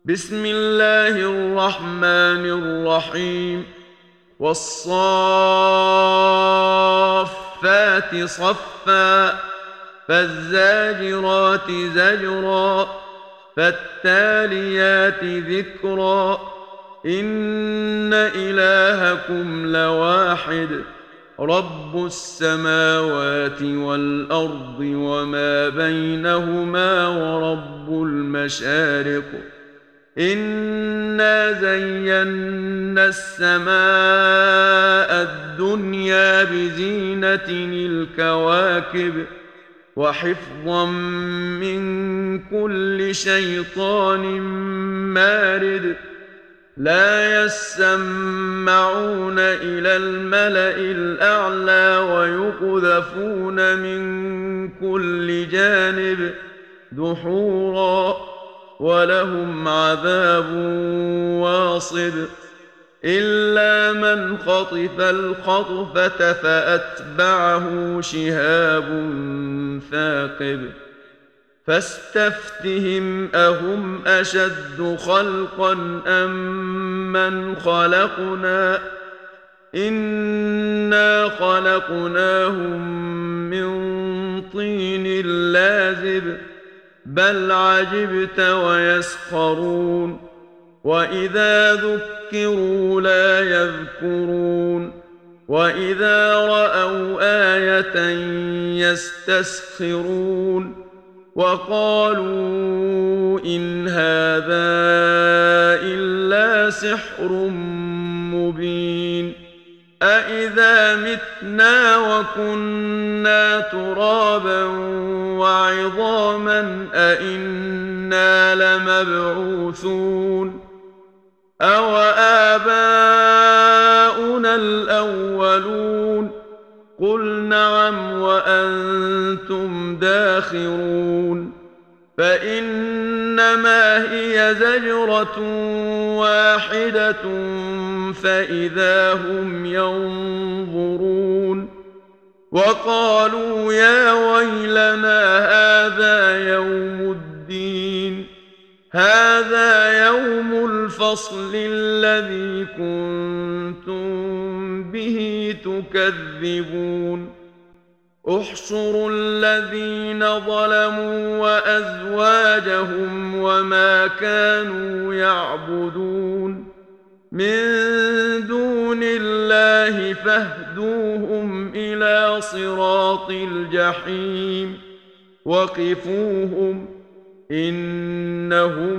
بسم الله الرحمن الرحيم. والصافات صفا فالزاجرات زجرا فالتاليات ذكرا إن إلهكم لواحد رب السماوات والأرض وما بينهما ورب المشارق إنا زينا السماء الدنيا بزينة الكواكب وحفظا من كل شيطان مارد لا يسمعون إلى الملأ الأعلى ويقذفون من كل جانب دحورا ولهم عذاب واصب إلا من خطف الخطفة فأتبعه شهاب ثاقب فاستفتهم أهم أشد خلقا أم من خلقنا إنا خلقناهم من طين لازب بل عجبت ويسخرون وإذا ذكروا لا يذكرون وإذا رأوا آية يستسخرون وقالوا إن هذا إلا سحر مبين أإذا متنا وكنا ترابا وعظاما أإنا لمبعوثون أو آباؤنا الأولون قل نعم وأنتم داخرون فإنما هي زجرة واحدة فإذا هم ينظرون وقالوا يا ويلنا هذا يوم الدين هذا يوم الفصل الذي كنتم به تكذبون احشروا الذين ظلموا وأزواجهم وما كانوا يعبدون من دون الله فاهدوهم إلى صراط الجحيم وقفوهم إنهم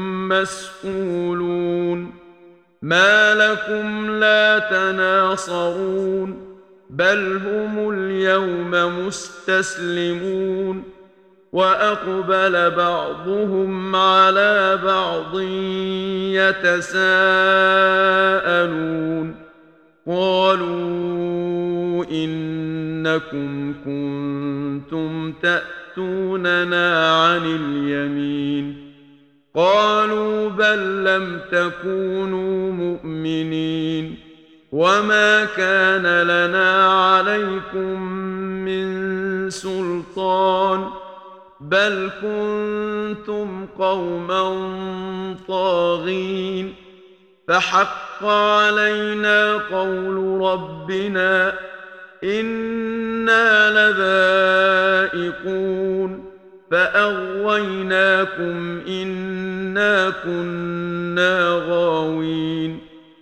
مسئولون ما لكم لا تناصرون بل هم اليوم مستسلمون وأقبل بعضهم على بعض يتساءلون قالوا إنكم كنتم تأتوننا عن اليمين قالوا بل لم تكونوا مؤمنين وما كان لنا عليكم من سلطان بل كنتم قوما طاغين فحق علينا قول ربنا إنا لذائقون فأغويناكم إنا كنا غاوين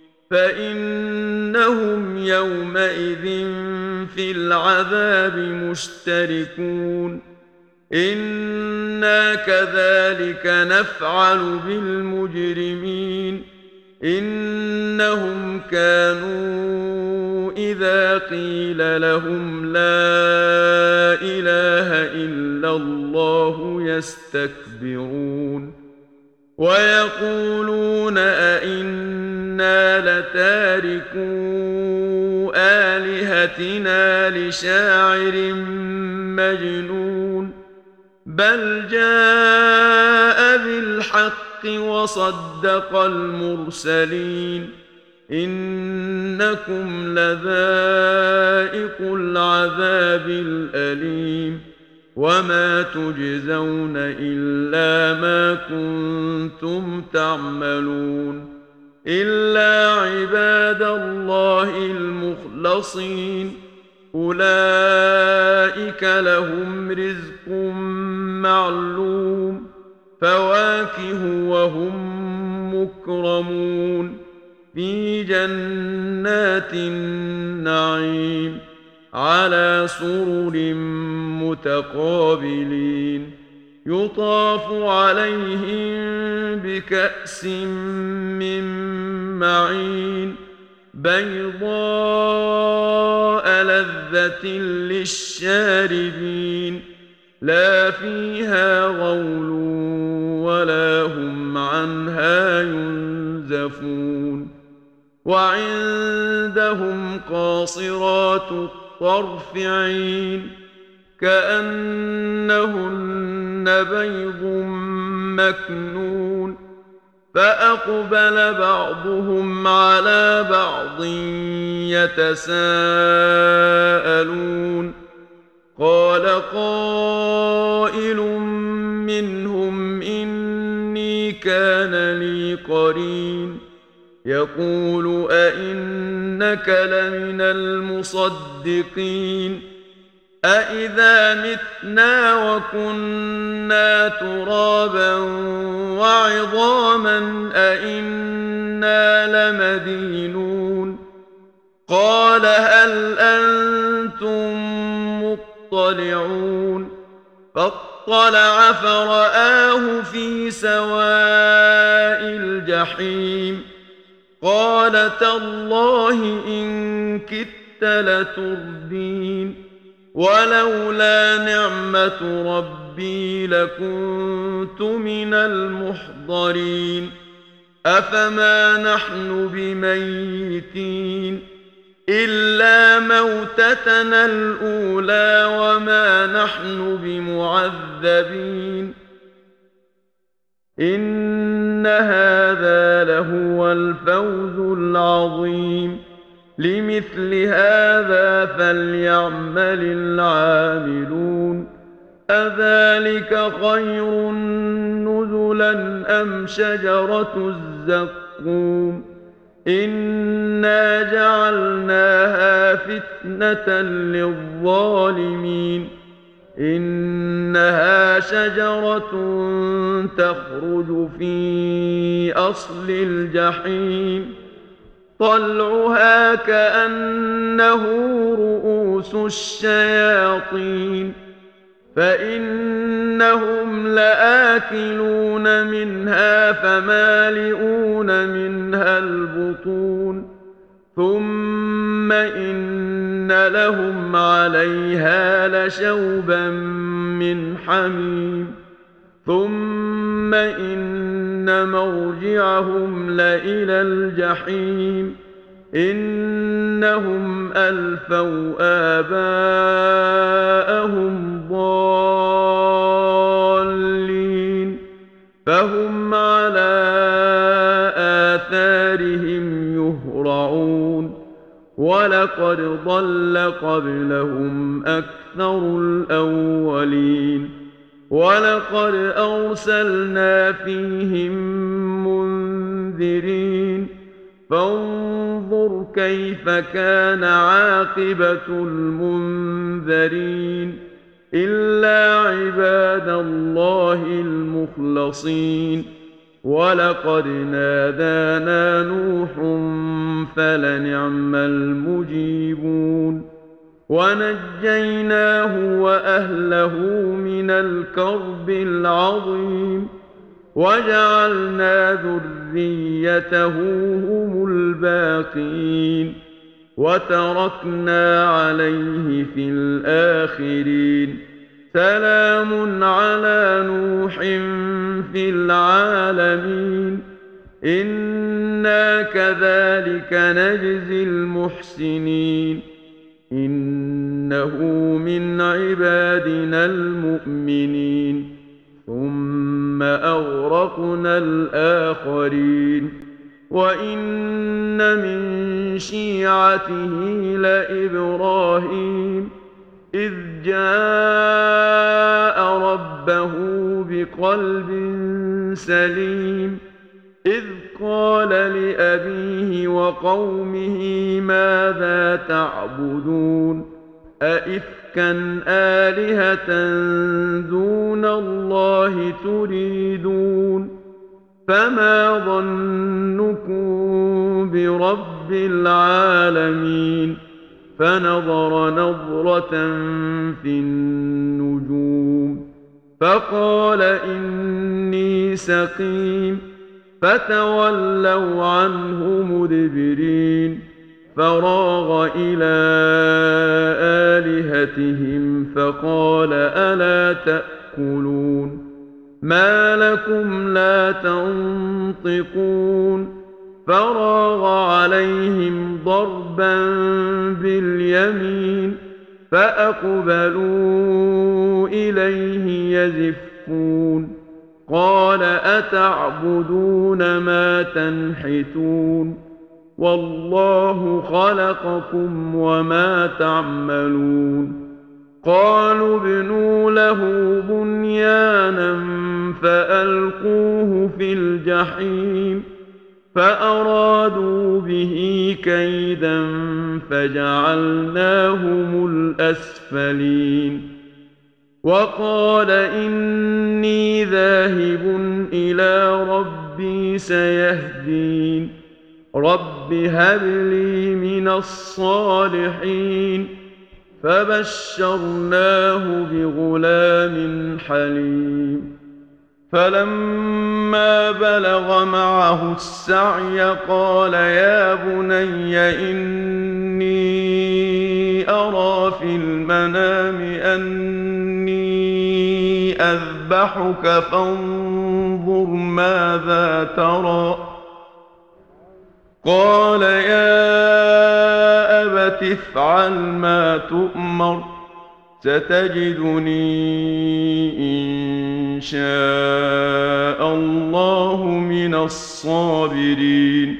فإنهم يومئذ في العذاب مشتركون إنا كذلك نفعل بالمجرمين إنهم كانوا إذا قيل لهم لا إله إلا الله يستكبرون ويقولون أئنا لتاركو آلهتنا لشاعر مجنون بل جاء بالحق وصدق المرسلين إنكم لذائق العذاب الأليم وما تجزون إلا ما كنتم تعملون إلا عباد الله المخلصين أولئك لهم رزق معلوم فواكه وهم مكرمون في جنات النعيم على سرر متقابلين يطاف عليهم بكأس من معين بيضاء لذة للشاربين لا فيها غول ولا هم عنها ينزفون وعندهم قاصرات الطرف عين كأنهن بيض مكنون فأقبل بعضهم على بعض يتساءلون قال قائل منهم إني كان لي قرين يقول أئنك لمن المصدقين أإذا متنا وكنا ترابا وعظاما أإنا لمدينون قال هل أنتم مطلعون فاطلع فرآه في سواء الجحيم قال تالله إن كدت لتردين ولولا نعمة ربي لكنت من المحضرين أفما نحن بميتين إلا موتتنا الأولى وما نحن بمعذبين إن هذا لهو الفوز العظيم لمثل هذا فليعمل العاملون أذلك خير نزلا أم شجرة الزقوم إنا جعلناها فتنة للظالمين إنها شجرة تخرج في أصل الجحيم طلعها كأنه رؤوس الشياطين فإنهم لآكلون منها فمالئون منها البطون ثم إن لهم عليها لشوبا من حميم ثم إن مرجعهم لإلى الجحيم إنهم ألفوا آباءهم ضالين فهم على آثارهم يهرعون ولقد ضل قبلهم أكثر الأولين ولقد أرسلنا فيهم منذرين فانظر كيف كان عاقبة المنذرين إلا عباد الله المخلصين ولقد نادانا نوح فلنعم المجيبون ونجيناه وأهله من الكرب العظيم وجعلنا ذريته هم الباقين وتركنا عليه في الآخرين سلام على نوح في العالمين إنا كذلك نجزي المحسنين إنه من عبادنا المؤمنين ثم أغرقنا الآخرين وإن من شيعته لإبراهيم إذ جاء ربه بقلب سليم إذ قال لأبيه وقومه ماذا تعبدون أئفكا آلهة دون الله تريدون فما ظنكم برب العالمين فنظر نظرة في النجوم فقال إني سقيم فتولوا عنه مدبرين فراغ إلى آلهتهم فقال ألا تأكلون ما لكم لا تنطقون فراغ عليهم ضربا باليمين فأقبلوا إليه يزفون قال أتعبدون ما تنحتون والله خلقكم وما تعملون قالوا ابنوا له بنيانا فألقوه في الجحيم فأرادوا به كيدا فجعلناهم الأسفلين وقال إني ذاهب إلى ربي سيهدين رب هب لي من الصالحين فبشرناه بغلام حليم فلما بلغ معه السعي قال يا بني إني أرى في المنام أني أذبحك فانظر ماذا ترى قال يا أبت افعل ما تؤمر ستجدني إن شاء الله من الصابرين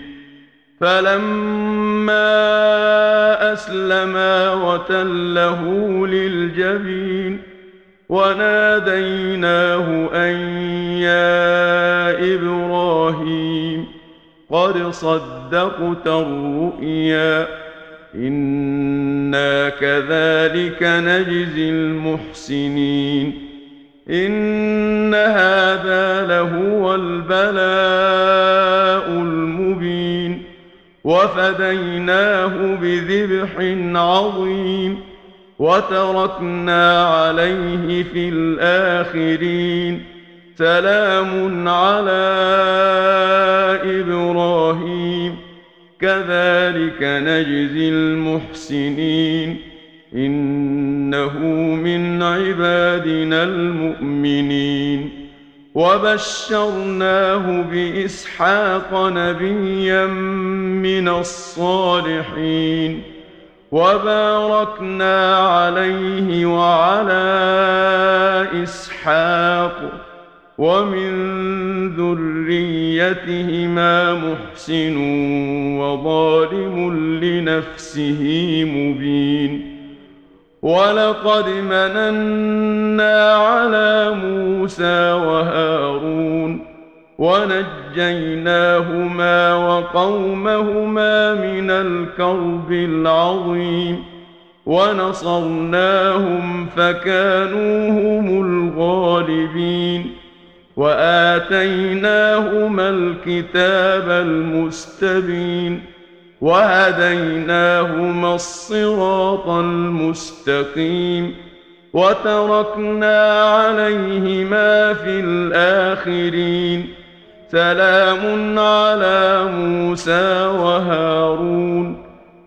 فلما أسلما وتله للجبين وناديناه أن يا إبراهيم قد صدقت الرؤيا إنا كذلك نجزي المحسنين إن هذا لهو البلاء المبين وفديناه بذبح عظيم وتركنا عليه في الآخرين سلام على إبراهيم كذلك نجزي المحسنين إنه من عبادنا المؤمنين وبشرناه بإسحاق نبيا من الصالحين وباركنا عليه وعلى إسحاق ومن ذريتهما محسن وظالم لنفسه مبين ولقد مننا على موسى وهارون ونجيناهما وقومهما من الكرب العظيم ونصرناهم فكانوا هم الغالبين وآتيناهما الكتاب المستبين وهديناهما الصراط المستقيم وتركنا عليهما في الآخرين سلام على موسى وهارون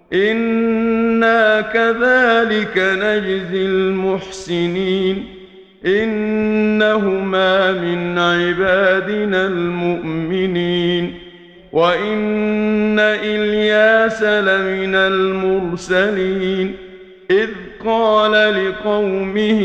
إنا كذلك نجزي المحسنين إنهما من عبادنا المؤمنين وإن إلياس لمن المرسلين إذ قال لقومه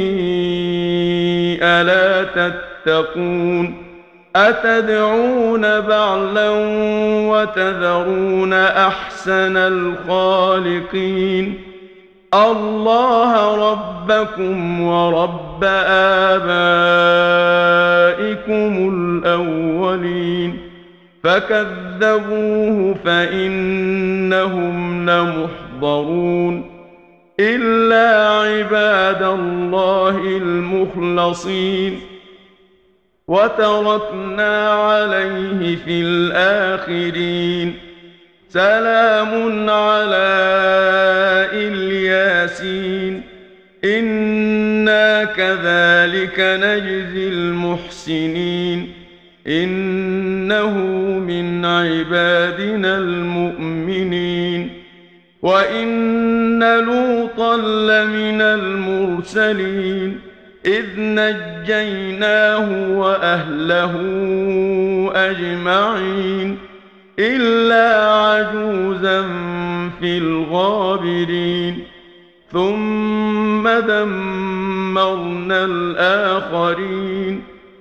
ألا تتقون أتدعون بعلا وتذرون أحسن الخالقين الله ربكم ورب آبائكم الأولين فكذبوه فإنهم لمحضرون إلا عباد الله المخلصين وتركنا عليه في الآخرين سلام على الياسين إنا كذلك نجزي المحسنين إنه من عبادنا المؤمنين وإن لوطا لمن المرسلين إذ نجيناه وأهله أجمعين إلا عجوزا في الغابرين ثم دمرنا الآخرين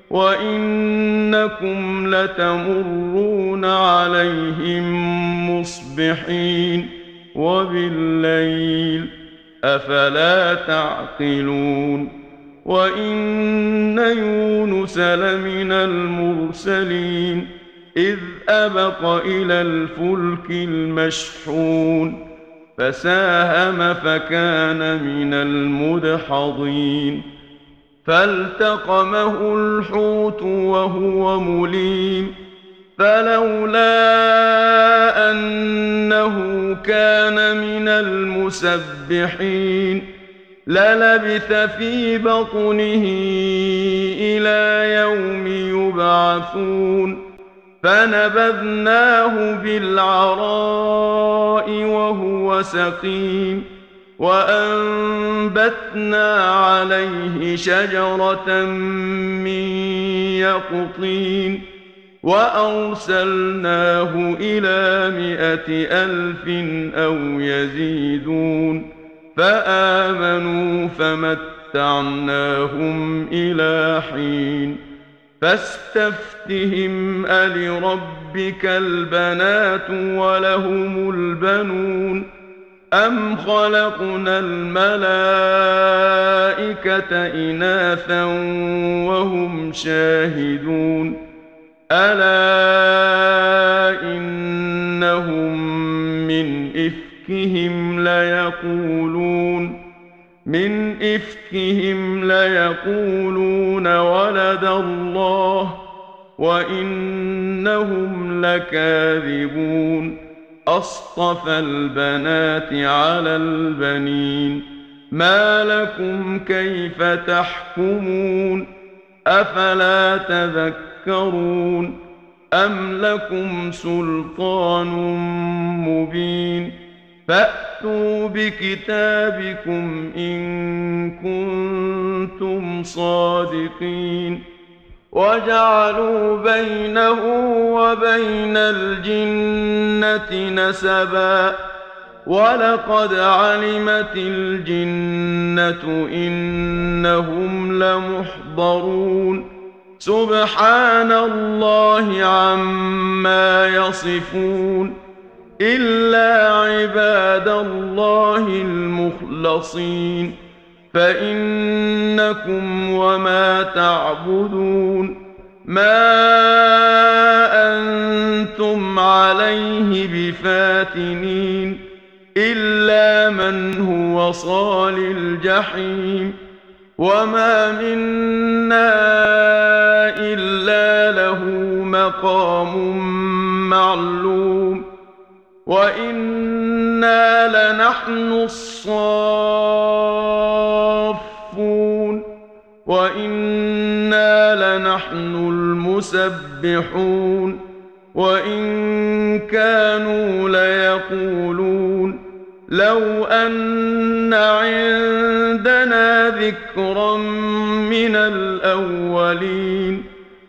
وإنكم لتمرون عليهم مصبحين وبالليل أفلا تعقلون وإن يونس لمن المرسلين إذ أبق إلى الفلك المشحون فساهم فكان من المدحضين فالتقمه الحوت وهو مليم فلولا أنه كان من المسبحين للبث في بطنه إلى يوم يبعثون فنبذناه بالعراء وهو سقيم وأنبتنا عليه شجرة من يقطين وأرسلناه إلى 100,000 أو يزيدون فآمنوا فمتعناهم إلى حين فاستفتهم ألربك البنات ولهم البنون أم خلقنا الملائكة إناثا وهم شاهدون ألا إنهم من إفكهم ليقولون ولد الله وإنهم لكاذبون أصطفى البنات على البنين ما لكم كيف تحكمون أفلا تذكرون أم لكم سلطان مبين فأتوا بكتابكم إن كنتم صادقين وجعلوا بينه وبين الجنة نسبا ولقد علمت الجنة إنهم لمحضرون سبحان الله عما يصفون إلا عباد الله المخلصين فإنكم وما تعبدون ما أنتم عليه بفاتنين إلا من هو صال الجحيم وما منا إلا له مقام معلوم وإنا لنحن الصافون وإنا لنحن المسبحون وإن كانوا ليقولون لو أن عندنا ذكرا من الأولين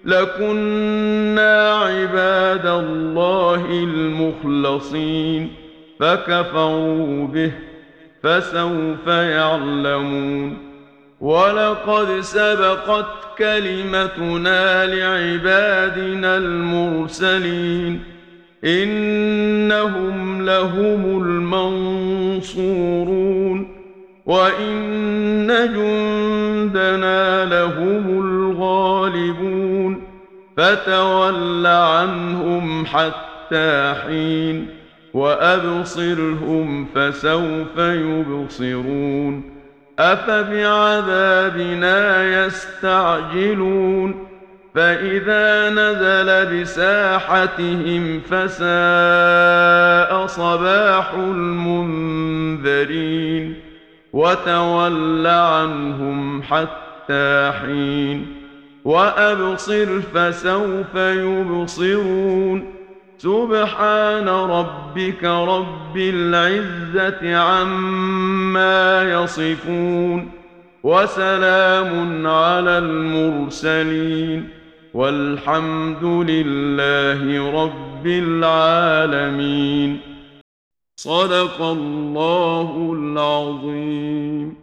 لكنا عباد الله المخلصين فكفروا به فسوف يعلمون ولقد سبقت كلمتنا لعبادنا المرسلين إنهم لهم المنصورون وإن جندنا لهم الغالبون فتول عنهم حتى حين وأبصرهم فسوف يبصرون أفبعذابنا يستعجلون فإذا نزل بساحتهم فساء صباح المنذرين وتول عنهم حتى حين وأبصر فسوف يبصرون سبحان ربك رب العزة عما يصفون وسلام على المرسلين والحمد لله رب العالمين صدق الله العظيم.